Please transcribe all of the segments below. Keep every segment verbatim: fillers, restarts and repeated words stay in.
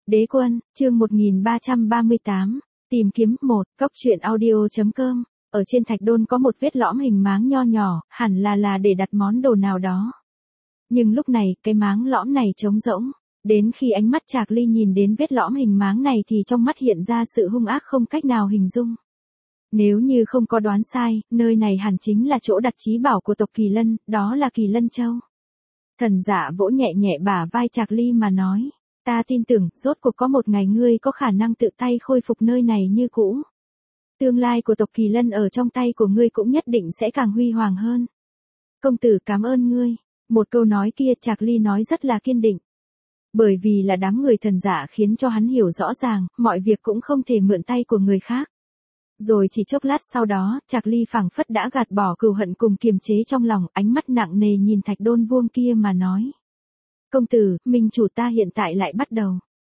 Đế quân, chương một nghìn ba trăm ba mươi tám, tìm kiếm một, góc truyện audio.com, ở trên thạch đôn có một vết lõm hình máng nho nhỏ, hẳn là là để đặt món đồ nào đó. Nhưng lúc này, cái máng lõm này trống rỗng, đến khi ánh mắt Trạc Ly nhìn đến vết lõm hình máng này thì trong mắt hiện ra sự hung ác không cách nào hình dung. Nếu như không có đoán sai, nơi này hẳn chính là chỗ đặt trí bảo của tộc Kỳ Lân, đó là Kỳ Lân Châu. Thần Dạ vỗ nhẹ nhẹ bả vai Trạc Ly mà nói, ta tin tưởng, rốt cuộc có một ngày ngươi có khả năng tự tay khôi phục nơi này như cũ. Tương lai của tộc Kỳ Lân ở trong tay của ngươi cũng nhất định sẽ càng huy hoàng hơn. Công tử cảm ơn ngươi. Một câu nói kia Trạc Ly nói rất là kiên định. Bởi vì là đám người Thần Dạ khiến cho hắn hiểu rõ ràng, mọi việc cũng không thể mượn tay của người khác. Rồi chỉ chốc lát sau đó, Trạc Ly phảng phất đã gạt bỏ cừu hận cùng kiềm chế trong lòng, ánh mắt nặng nề nhìn thạch đôn vuông kia mà nói. Công tử, minh chủ ta hiện tại lại bắt đầu.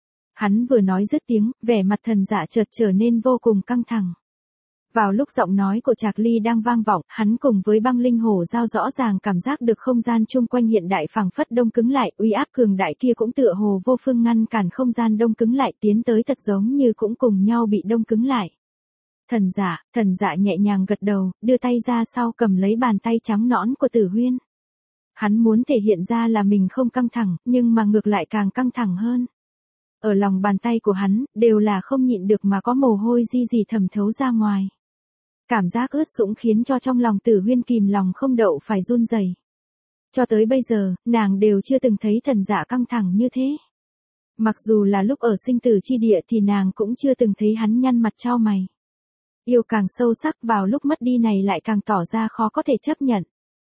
Hắn vừa nói dứt tiếng, vẻ mặt Thần Dạ chợt trở nên vô cùng căng thẳng. Vào lúc giọng nói của Trạc Ly đang vang vọng, hắn cùng với băng linh hổ giao rõ ràng cảm giác được không gian chung quanh hiện đại phảng phất đông cứng lại, uy áp cường đại kia cũng tựa hồ vô phương ngăn cản không gian đông cứng lại, tiến tới thật giống như cũng cùng nhau bị đông cứng lại. Thần Dạ, Thần Dạ nhẹ nhàng gật đầu, đưa tay ra sau cầm lấy bàn tay trắng nõn của Tử Huyên. Hắn muốn thể hiện ra là mình không căng thẳng, nhưng mà ngược lại càng căng thẳng hơn. Ở lòng bàn tay của hắn, đều là không nhịn được mà có mồ hôi di di thẩm thấu ra ngoài. Cảm giác ướt sũng khiến cho trong lòng Tử Huyên kìm lòng không đậu phải run rẩy. Cho tới bây giờ, nàng đều chưa từng thấy Thần Dạ căng thẳng như thế. Mặc dù là lúc ở sinh tử chi địa thì nàng cũng chưa từng thấy hắn nhăn mặt chau mày. Yêu càng sâu sắc vào lúc mất đi này lại càng tỏ ra khó có thể chấp nhận.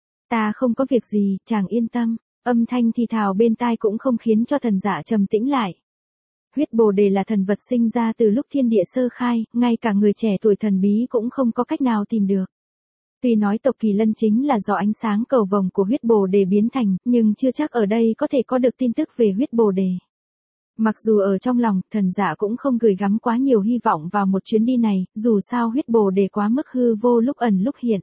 Ta không có việc gì, chàng yên tâm, âm thanh thì thào bên tai cũng không khiến cho Thần Dạ trầm tĩnh lại. Huyết bồ đề là thần vật sinh ra từ lúc thiên địa sơ khai, ngay cả người trẻ tuổi thần bí cũng không có cách nào tìm được. Tuy nói tộc Kỳ Lân chính là do ánh sáng cầu vồng của huyết bồ đề biến thành, nhưng chưa chắc ở đây có thể có được tin tức về huyết bồ đề. Mặc dù ở trong lòng, Thần Dạ cũng không gửi gắm quá nhiều hy vọng vào một chuyến đi này, dù sao huyết bồ đề quá mức hư vô lúc ẩn lúc hiện.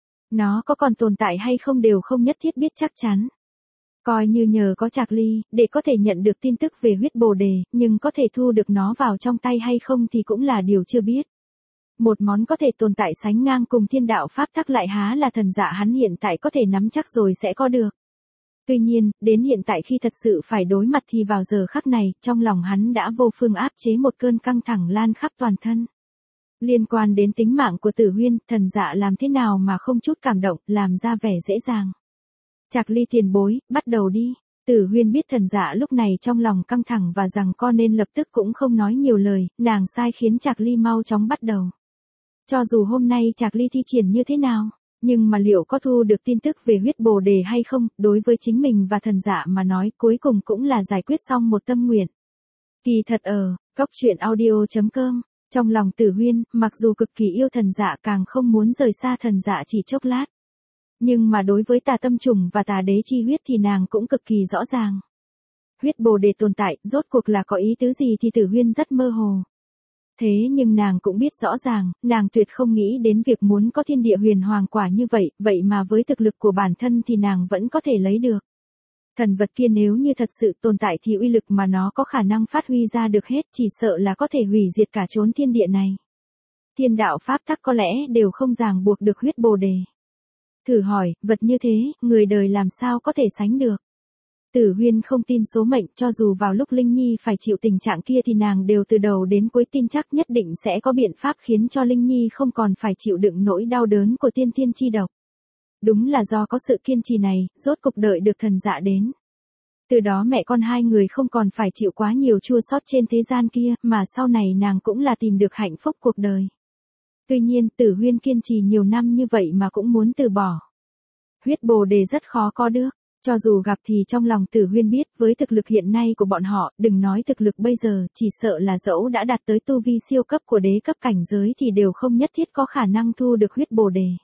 Nó có còn tồn tại hay không đều không nhất thiết biết chắc chắn. Coi như nhờ có Trạc Ly, để có thể nhận được tin tức về huyết bồ đề, nhưng có thể thu được nó vào trong tay hay không thì cũng là điều chưa biết. Một món có thể tồn tại sánh ngang cùng thiên đạo pháp tắc lại há là Thần Dạ hắn hiện tại có thể nắm chắc rồi sẽ có được. Tuy nhiên, đến hiện tại khi thật sự phải đối mặt thì vào giờ khắc này, trong lòng hắn đã vô phương áp chế một cơn căng thẳng lan khắp toàn thân. Liên quan đến tính mạng của Tử Huyên, Thần Dạ làm thế nào mà không chút cảm động, làm ra vẻ dễ dàng. Trạc Ly tiền bối, bắt đầu đi. Tử Huyên biết Thần Dạ lúc này trong lòng căng thẳng và rằng con nên lập tức cũng không nói nhiều lời, nàng sai khiến Trạc Ly mau chóng bắt đầu. Cho dù hôm nay Trạc Ly thi triển như thế nào, nhưng mà liệu có thu được tin tức về huyết bồ đề hay không, đối với chính mình và Thần Dạ mà nói cuối cùng cũng là giải quyết xong một tâm nguyện. Kỳ thật ở, góc truyện audio.com, trong lòng Tử Huyên, mặc dù cực kỳ yêu Thần Dạ càng không muốn rời xa Thần Dạ chỉ chốc lát. Nhưng mà đối với tà tâm trùng và tà đế chi huyết thì nàng cũng cực kỳ rõ ràng. Huyết bồ đề tồn tại, rốt cuộc là có ý tứ gì thì Tử Huyên rất mơ hồ. Thế nhưng nàng cũng biết rõ ràng, nàng tuyệt không nghĩ đến việc muốn có thiên địa huyền hoàng quả như vậy, vậy mà với thực lực của bản thân thì nàng vẫn có thể lấy được. Thần vật kia nếu như thật sự tồn tại thì uy lực mà nó có khả năng phát huy ra được hết, chỉ sợ là có thể hủy diệt cả chốn thiên địa này. Thiên đạo pháp tắc có lẽ đều không ràng buộc được huyết bồ đề. Thử hỏi, vật như thế, người đời làm sao có thể sánh được. Tử Huyên không tin số mệnh, cho dù vào lúc Linh Nhi phải chịu tình trạng kia thì nàng đều từ đầu đến cuối tin chắc nhất định sẽ có biện pháp khiến cho Linh Nhi không còn phải chịu đựng nỗi đau đớn của tiên thiên chi độc. Đúng là do có sự kiên trì này, rốt cục đợi được Thần Dạ đến. Từ đó mẹ con hai người không còn phải chịu quá nhiều chua xót trên thế gian kia, mà sau này nàng cũng là tìm được hạnh phúc cuộc đời. Tuy nhiên, Tử Huyên kiên trì nhiều năm như vậy mà cũng muốn từ bỏ. Huyết bồ đề rất khó có được, cho dù gặp thì trong lòng Tử Huyên biết với thực lực hiện nay của bọn họ, đừng nói thực lực bây giờ, chỉ sợ là dẫu đã đạt tới tu vi siêu cấp của đế cấp cảnh giới thì đều không nhất thiết có khả năng thu được huyết bồ đề.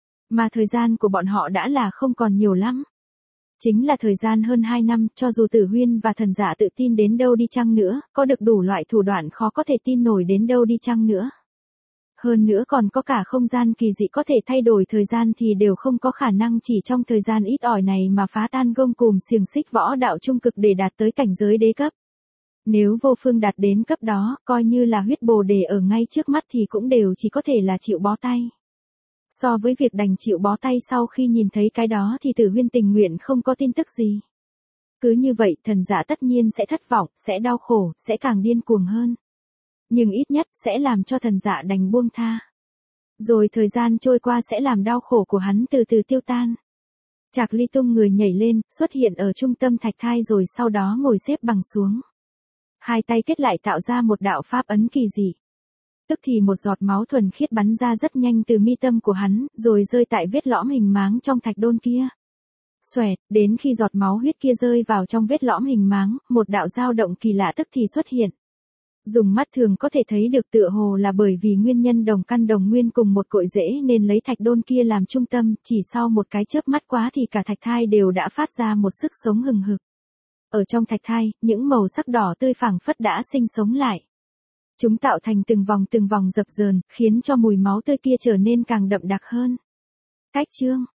Mà thời gian của bọn họ đã là không còn nhiều lắm. Chính là thời gian hơn hai năm, cho dù Tử Huyên và Thần Dạ tự tin đến đâu đi chăng nữa, có được đủ loại thủ đoạn khó có thể tin nổi đến đâu đi chăng nữa. Hơn nữa còn có cả không gian kỳ dị có thể thay đổi thời gian thì đều không có khả năng chỉ trong thời gian ít ỏi này mà phá tan gông cùm xiềng xích võ đạo trung cực để đạt tới cảnh giới đế cấp. Nếu vô phương đạt đến cấp đó, coi như là huyết bồ đề ở ngay trước mắt thì cũng đều chỉ có thể là chịu bó tay. So với việc đành chịu bó tay sau khi nhìn thấy cái đó thì Tử Huyên tình nguyện không có tin tức gì. Cứ như vậy thần dạ tất nhiên sẽ thất vọng, sẽ đau khổ, sẽ càng điên cuồng hơn. Nhưng ít nhất sẽ làm cho thần dạ đành buông tha. Rồi thời gian trôi qua sẽ làm đau khổ của hắn từ từ tiêu tan. Trạc Ly tung người nhảy lên, xuất hiện ở trung tâm thạch thai rồi sau đó ngồi xếp bằng xuống. Hai tay kết lại tạo ra một đạo pháp ấn kỳ dị. Tức thì một giọt máu thuần khiết bắn ra rất nhanh từ mi tâm của hắn, rồi rơi tại vết lõm hình máng trong thạch đôn kia. Xoẹt, đến khi giọt máu huyết kia rơi vào trong vết lõm hình máng, một đạo dao động kỳ lạ tức thì xuất hiện. Dùng mắt thường có thể thấy được tựa hồ là bởi vì nguyên nhân đồng căn đồng nguyên cùng một cội rễ nên lấy thạch đôn kia làm trung tâm, chỉ sau một cái chớp mắt quá thì cả thạch thai đều đã phát ra một sức sống hừng hực. Ở trong thạch thai, những màu sắc đỏ tươi phảng phất đã sinh sống lại. Chúng tạo thành từng vòng từng vòng dập dờn, khiến cho mùi máu tươi kia trở nên càng đậm đặc hơn. Cách chương